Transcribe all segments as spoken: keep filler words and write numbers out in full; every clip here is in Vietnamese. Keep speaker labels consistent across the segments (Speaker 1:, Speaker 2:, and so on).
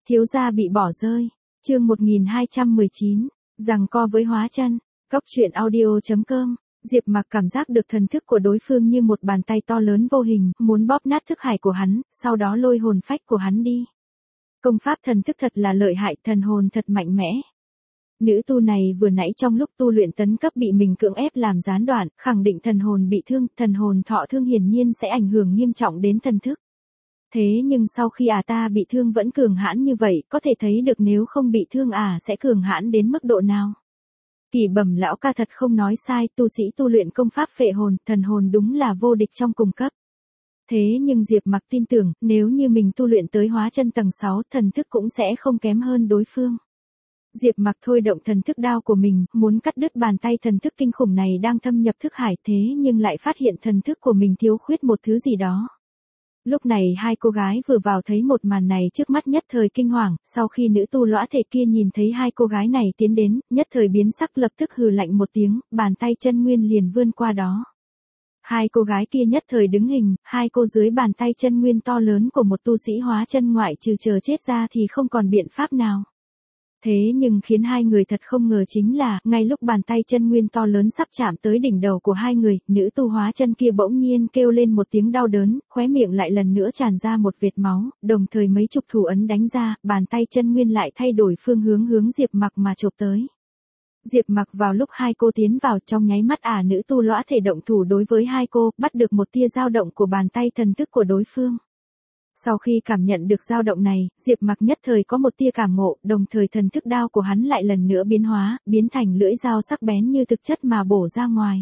Speaker 1: Thiếu gia bị bỏ rơi. Chương một nghìn hai trăm mười chín, giằng co với Hóa Chân. Cốc truyện audio chấm com. Diệp Mặc cảm giác được thần thức của đối phương như một bàn tay to lớn vô hình, muốn bóp nát thức hải của hắn, sau đó lôi hồn phách của hắn đi. Công pháp thần thức thật là lợi hại, thần hồn thật mạnh mẽ. Nữ tu này vừa nãy trong lúc tu luyện tấn cấp bị mình cưỡng ép làm gián đoạn, khẳng định thần hồn bị thương, thần hồn thọ thương hiển nhiên sẽ ảnh hưởng nghiêm trọng đến thần thức. Thế nhưng sau khi à ta bị thương vẫn cường hãn như vậy, có thể thấy được nếu không bị thương à sẽ cường hãn đến mức độ nào. Kỳ Bẩm lão ca thật không nói sai, tu sĩ tu luyện công pháp phệ hồn, thần hồn đúng là vô địch trong cùng cấp. Thế nhưng Diệp Mặc tin tưởng, nếu như mình tu luyện tới Hóa Chân tầng sáu, thần thức cũng sẽ không kém hơn đối phương. Diệp Mặc thôi động thần thức đao của mình, muốn cắt đứt bàn tay thần thức kinh khủng này đang thâm nhập thức hải, thế nhưng lại phát hiện thần thức của mình thiếu khuyết một thứ gì đó. Lúc này hai cô gái vừa vào thấy một màn này trước mắt nhất thời kinh hoàng, sau khi nữ tu lõa thể kia nhìn thấy hai cô gái này tiến đến, nhất thời biến sắc lập tức hừ lạnh một tiếng, bàn tay chân nguyên liền vươn qua đó. Hai cô gái kia nhất thời đứng hình, hai cô dưới bàn tay chân nguyên to lớn của một tu sĩ Hóa Chân ngoại trừ chờ chết ra thì không còn biện pháp nào. Thế nhưng khiến hai người thật không ngờ chính là, ngay lúc bàn tay chân nguyên to lớn sắp chạm tới đỉnh đầu của hai người, nữ tu Hóa Chân kia bỗng nhiên kêu lên một tiếng đau đớn, khóe miệng lại lần nữa tràn ra một vệt máu, đồng thời mấy chục thủ ấn đánh ra, bàn tay chân nguyên lại thay đổi phương hướng hướng Diệp Mặc mà chộp tới. Diệp Mặc vào lúc hai cô tiến vào trong nháy mắt ả nữ tu lõa thể động thủ đối với hai cô, bắt được một tia dao động của bàn tay thần thức của đối phương. Sau khi cảm nhận được dao động này, Diệp Mặc nhất thời có một tia cảm ngộ, đồng thời thần thức đao của hắn lại lần nữa biến hóa, biến thành lưỡi dao sắc bén như thực chất mà bổ ra ngoài.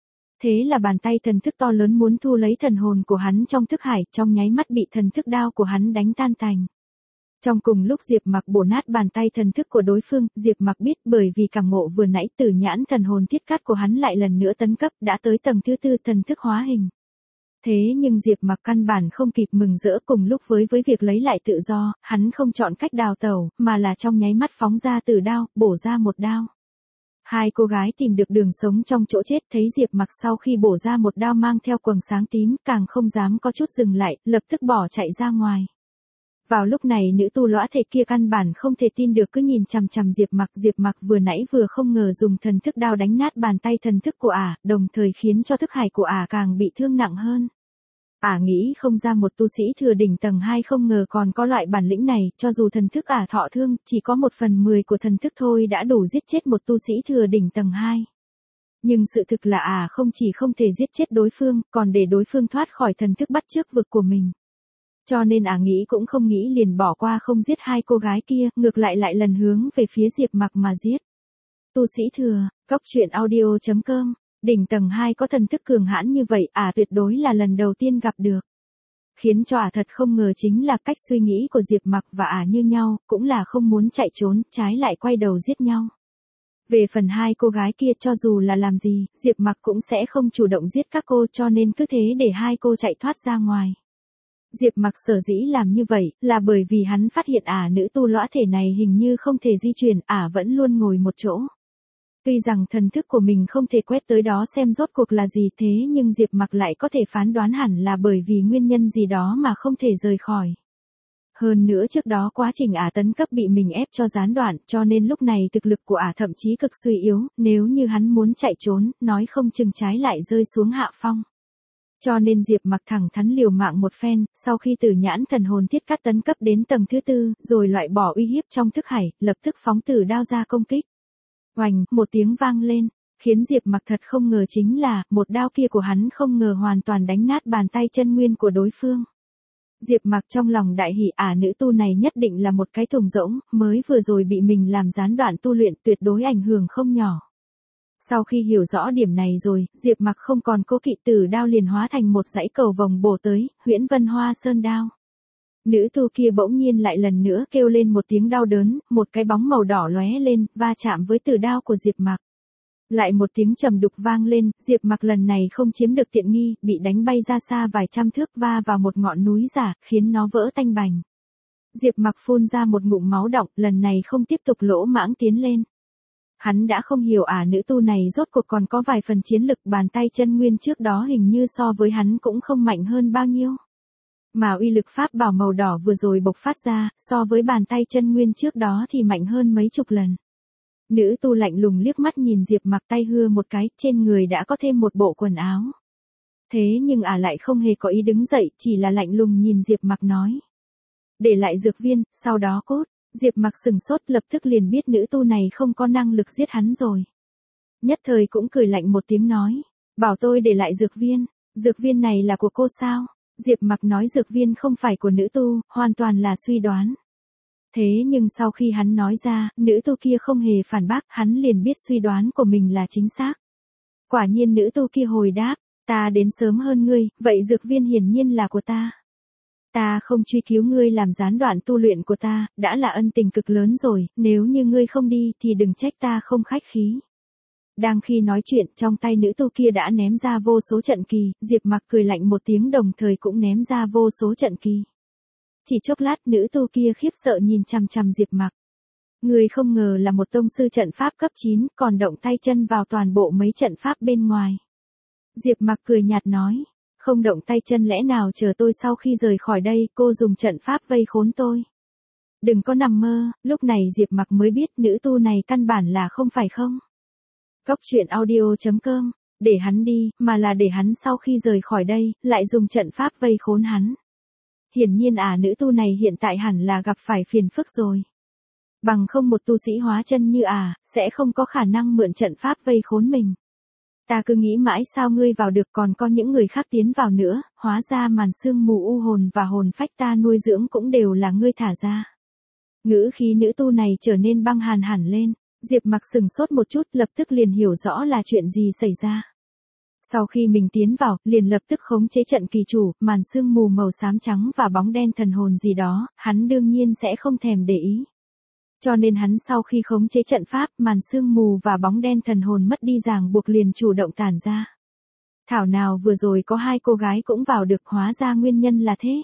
Speaker 1: Thế là bàn tay thần thức to lớn muốn thu lấy thần hồn của hắn trong thức hải, trong nháy mắt bị thần thức đao của hắn đánh tan tành. Trong cùng lúc Diệp Mặc bổ nát bàn tay thần thức của đối phương, Diệp Mặc biết bởi vì cảm ngộ vừa nãy Tử Nhãn thần hồn thiết cát của hắn lại lần nữa tấn cấp, đã tới tầng thứ tư thần thức hóa hình. Thế nhưng Diệp Mặc căn bản không kịp mừng rỡ, cùng lúc với với việc lấy lại tự do, hắn không chọn cách đào tẩu, mà là trong nháy mắt phóng ra tử đao, bổ ra một đao. Hai cô gái tìm được đường sống trong chỗ chết, thấy Diệp Mặc sau khi bổ ra một đao mang theo quầng sáng tím, càng không dám có chút dừng lại, lập tức bỏ chạy ra ngoài. Vào lúc này nữ tu lõa thể kia căn bản không thể tin được cứ nhìn chằm chằm Diệp Mặc, Diệp Mặc vừa nãy vừa không ngờ dùng thần thức đao đánh nát bàn tay thần thức của ả, đồng thời khiến cho thức hải của ả càng bị thương nặng hơn. Ả nghĩ không ra một tu sĩ thừa đỉnh tầng hai không ngờ còn có loại bản lĩnh này, cho dù thần thức ả thọ thương, chỉ có một phần mười của thần thức thôi đã đủ giết chết một tu sĩ thừa đỉnh tầng hai. Nhưng sự thực là ả không chỉ không thể giết chết đối phương, còn để đối phương thoát khỏi thần thức bắt chước vực của mình. Cho nên ả nghĩ cũng không nghĩ liền bỏ qua không giết hai cô gái kia, ngược lại lại lần hướng về phía Diệp Mặc mà giết. Tu sĩ thừa, cốc truyện audio chấm com. Đỉnh tầng hai có thần thức cường hãn như vậy, ả tuyệt đối là lần đầu tiên gặp được. Khiến cho ả thật không ngờ chính là cách suy nghĩ của Diệp Mặc và ả như nhau, cũng là không muốn chạy trốn, trái lại quay đầu giết nhau. Về phần hai cô gái kia cho dù là làm gì, Diệp Mặc cũng sẽ không chủ động giết các cô, cho nên cứ thế để hai cô chạy thoát ra ngoài. Diệp Mặc sở dĩ làm như vậy, là bởi vì hắn phát hiện ả nữ tu lõa thể này hình như không thể di chuyển, ả vẫn luôn ngồi một chỗ. Tuy rằng thần thức của mình không thể quét tới đó xem rốt cuộc là gì, thế nhưng Diệp Mặc lại có thể phán đoán hẳn là bởi vì nguyên nhân gì đó mà không thể rời khỏi. Hơn nữa trước đó quá trình ả tấn cấp bị mình ép cho gián đoạn, cho nên lúc này thực lực của ả thậm chí cực suy yếu, nếu như hắn muốn chạy trốn, nói không chừng trái lại rơi xuống hạ phong. Cho nên Diệp Mặc thẳng thắn liều mạng một phen, sau khi Tử Nhãn thần hồn thiết cát tấn cấp đến tầng thứ tư, rồi loại bỏ uy hiếp trong thức hải, lập tức phóng tử đao ra công kích. Oành, một tiếng vang lên, khiến Diệp Mặc thật không ngờ chính là, một đao kia của hắn không ngờ hoàn toàn đánh nát bàn tay chân nguyên của đối phương. Diệp Mặc trong lòng đại hỉ, ả nữ tu này nhất định là một cái thùng rỗng, mới vừa rồi bị mình làm gián đoạn tu luyện, tuyệt đối ảnh hưởng không nhỏ. Sau khi hiểu rõ điểm này rồi, Diệp Mặc không còn cố kỵ, tử đao liền hóa thành một dãy cầu vòng bổ tới, Huyễn Vân Hoa Sơn đao. Nữ tu kia bỗng nhiên lại lần nữa kêu lên một tiếng đau đớn, một cái bóng màu đỏ lóe lên, va chạm với tử đao của Diệp Mặc. Lại một tiếng trầm đục vang lên, Diệp Mặc lần này không chiếm được tiện nghi, bị đánh bay ra xa vài trăm thước, va vào một ngọn núi giả, khiến nó vỡ tanh bành. Diệp Mặc phun ra một ngụm máu đọng, lần này không tiếp tục lỗ mãng tiến lên. Hắn đã không hiểu ả nữ tu này rốt cuộc còn có vài phần chiến lực, bàn tay chân nguyên trước đó hình như so với hắn cũng không mạnh hơn bao nhiêu. Mà uy lực pháp bảo màu đỏ vừa rồi bộc phát ra, so với bàn tay chân nguyên trước đó thì mạnh hơn mấy chục lần. Nữ tu lạnh lùng liếc mắt nhìn Diệp Mặc, tay hưa một cái, trên người đã có thêm một bộ quần áo. Thế nhưng ả à lại không hề có ý đứng dậy, chỉ là lạnh lùng nhìn Diệp Mặc nói. Để lại dược viên, sau đó cút. Diệp Mặc sừng sốt, lập tức liền biết nữ tu này không có năng lực giết hắn rồi. Nhất thời cũng cười lạnh một tiếng nói. Bảo tôi để lại dược viên, dược viên này là của cô sao? Diệp Mặc nói dược viên không phải của nữ tu, hoàn toàn là suy đoán. Thế nhưng sau khi hắn nói ra, nữ tu kia không hề phản bác, hắn liền biết suy đoán của mình là chính xác. Quả nhiên nữ tu kia hồi đáp, ta đến sớm hơn ngươi, vậy dược viên hiển nhiên là của ta. Ta không truy cứu ngươi làm gián đoạn tu luyện của ta, đã là ân tình cực lớn rồi, nếu như ngươi không đi thì đừng trách ta không khách khí. Đang khi nói chuyện, trong tay nữ tu kia đã ném ra vô số trận kỳ, Diệp Mặc cười lạnh một tiếng đồng thời cũng ném ra vô số trận kỳ. Chỉ chốc lát nữ tu kia khiếp sợ nhìn chằm chằm Diệp Mặc. Người không ngờ là một tông sư trận pháp cấp chín, còn động tay chân vào toàn bộ mấy trận pháp bên ngoài. Diệp Mặc cười nhạt nói, không động tay chân lẽ nào chờ tôi sau khi rời khỏi đây, cô dùng trận pháp vây khốn tôi. Đừng có nằm mơ, lúc này Diệp Mặc mới biết nữ tu này căn bản là không phải không. Cốc truyện audio chấm com, để hắn đi, mà là để hắn sau khi rời khỏi đây, lại dùng trận pháp vây khốn hắn. Hiển nhiên à nữ tu này hiện tại hẳn là gặp phải phiền phức rồi. Bằng không một tu sĩ hóa chân như à, sẽ không có khả năng mượn trận pháp vây khốn mình. Ta cứ nghĩ mãi sao ngươi vào được còn có những người khác tiến vào nữa, hóa ra màn sương mù u hồn và hồn phách ta nuôi dưỡng cũng đều là ngươi thả ra. Ngữ khí nữ tu này trở nên băng hàn hẳn lên, Diệp Mặc sừng sốt một chút lập tức liền hiểu rõ là chuyện gì xảy ra. Sau khi mình tiến vào, liền lập tức khống chế trận kỳ chủ, màn sương mù màu xám trắng và bóng đen thần hồn gì đó, hắn đương nhiên sẽ không thèm để ý. Cho nên hắn sau khi khống chế trận pháp, màn sương mù và bóng đen thần hồn mất đi ràng buộc liền chủ động tản ra. Thảo nào vừa rồi có hai cô gái cũng vào được, hóa ra nguyên nhân là thế.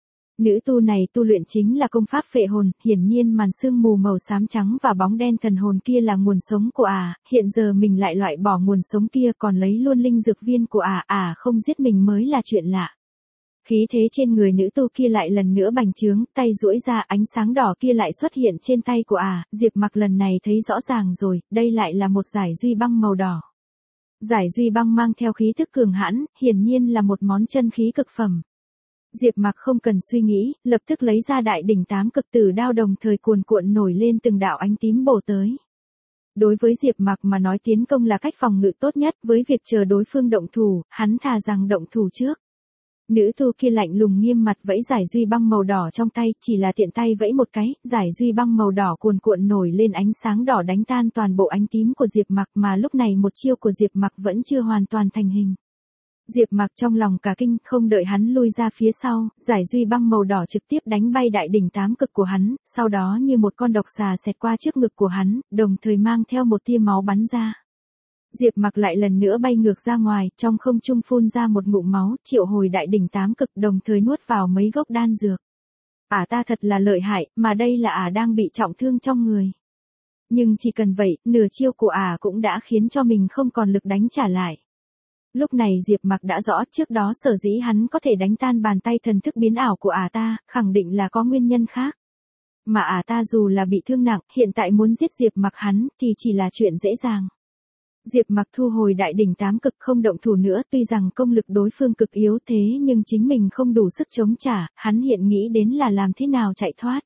Speaker 1: Nữ tu này tu luyện chính là công pháp phệ hồn, hiển nhiên màn sương mù màu xám trắng và bóng đen thần hồn kia là nguồn sống của ả, à, hiện giờ mình lại loại bỏ nguồn sống kia còn lấy luôn linh dược viên của ả, ả à, không giết mình mới là chuyện lạ. Khí thế trên người nữ tu kia lại lần nữa bành trướng, tay duỗi ra ánh sáng đỏ kia lại xuất hiện trên tay của ả, à, Diệp Mặc lần này thấy rõ ràng rồi, đây lại là một giải duy băng màu đỏ. Giải duy băng mang theo khí thức cường hãn, hiển nhiên là một món chân khí cực phẩm. Diệp Mặc không cần suy nghĩ, lập tức lấy ra đại đỉnh tám cực tử đao đồng thời cuồn cuộn nổi lên từng đạo ánh tím bổ tới. Đối với Diệp Mặc mà nói tiến công là cách phòng ngự tốt nhất, với việc chờ đối phương động thủ, hắn thà rằng động thủ trước. Nữ tu kia lạnh lùng nghiêm mặt vẫy giải duy băng màu đỏ trong tay, chỉ là tiện tay vẫy một cái, giải duy băng màu đỏ cuồn cuộn nổi lên ánh sáng đỏ đánh tan toàn bộ ánh tím của Diệp Mặc, mà lúc này một chiêu của Diệp Mặc vẫn chưa hoàn toàn thành hình. Diệp Mặc trong lòng cả kinh, không đợi hắn lui ra phía sau, giải duy băng màu đỏ trực tiếp đánh bay đại đỉnh tám cực của hắn, sau đó như một con độc xà xẹt qua trước ngực của hắn, đồng thời mang theo một tia máu bắn ra. Diệp Mặc lại lần nữa bay ngược ra ngoài, trong không trung phun ra một ngụm máu, triệu hồi đại đỉnh tám cực đồng thời nuốt vào mấy gốc đan dược. Ả ta thật là lợi hại, mà đây là Ả đang bị trọng thương trong người. Nhưng chỉ cần vậy, nửa chiêu của Ả cũng đã khiến cho mình không còn lực đánh trả lại. Lúc này Diệp Mặc đã rõ trước đó sở dĩ hắn có thể đánh tan bàn tay thần thức biến ảo của Ả ta, khẳng định là có nguyên nhân khác. Mà Ả ta dù là bị thương nặng, hiện tại muốn giết Diệp Mặc hắn thì chỉ là chuyện dễ dàng. Diệp Mặc thu hồi đại đỉnh tám cực không động thủ nữa, tuy rằng công lực đối phương cực yếu thế nhưng chính mình không đủ sức chống trả, hắn hiện nghĩ đến là làm thế nào chạy thoát.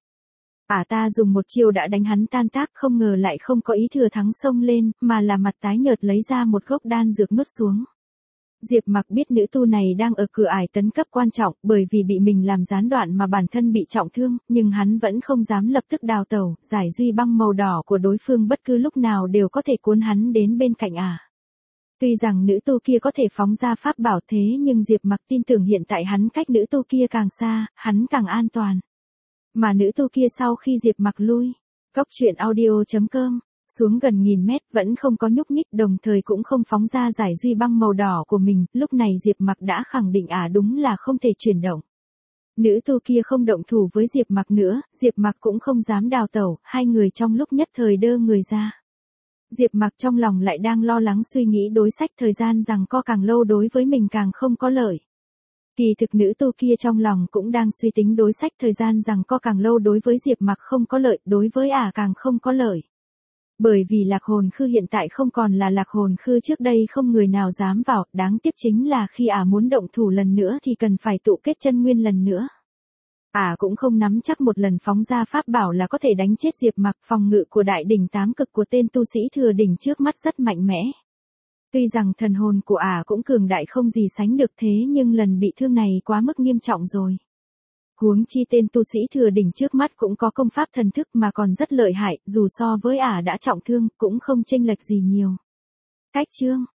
Speaker 1: Ả ta dùng một chiêu đã đánh hắn tan tác, không ngờ lại không có ý thừa thắng xông lên, mà là mặt tái nhợt lấy ra một gốc đan dược nuốt xuống. Diệp Mặc biết nữ tu này đang ở cửa ải tấn cấp quan trọng, bởi vì bị mình làm gián đoạn mà bản thân bị trọng thương, nhưng hắn vẫn không dám lập tức đào tẩu, giải duy băng màu đỏ của đối phương bất cứ lúc nào đều có thể cuốn hắn đến bên cạnh Ả. Tuy rằng nữ tu kia có thể phóng ra pháp bảo thế nhưng Diệp Mặc tin tưởng hiện tại hắn cách nữ tu kia càng xa, hắn càng an toàn. Mà nữ tu kia sau khi Diệp Mặc lui, cốc truyện audio chấm com, xuống gần nghìn mét vẫn không có nhúc nhích, đồng thời cũng không phóng ra giải duy băng màu đỏ của mình, lúc này Diệp Mặc đã khẳng định Ả đúng là không thể chuyển động. Nữ tu kia không động thủ với Diệp Mặc nữa, Diệp Mặc cũng không dám đào tẩu, hai người trong lúc nhất thời đơ người ra. Diệp Mặc trong lòng lại đang lo lắng suy nghĩ đối sách thời gian rằng co càng lâu đối với mình càng không có lợi. Kỳ thực nữ tu kia trong lòng cũng đang suy tính đối sách thời gian rằng co càng lâu đối với Diệp Mặc không có lợi, đối với ả càng không có lợi. Bởi vì lạc hồn khư hiện tại không còn là lạc hồn khư trước đây không người nào dám vào, đáng tiếc chính là khi ả muốn động thủ lần nữa thì cần phải tụ kết chân nguyên lần nữa. Ả cũng không nắm chắc một lần phóng ra pháp bảo là có thể đánh chết Diệp Mặc, phòng ngự của đại đỉnh tám cực của tên tu sĩ thừa đỉnh trước mắt rất mạnh mẽ. Tuy rằng thần hồn của ả cũng cường đại không gì sánh được thế nhưng lần bị thương này quá mức nghiêm trọng rồi. Huống chi tên tu sĩ thừa đỉnh trước mắt cũng có công pháp thần thức mà còn rất lợi hại, dù so với ả đã trọng thương cũng không chênh lệch gì nhiều. Cách chương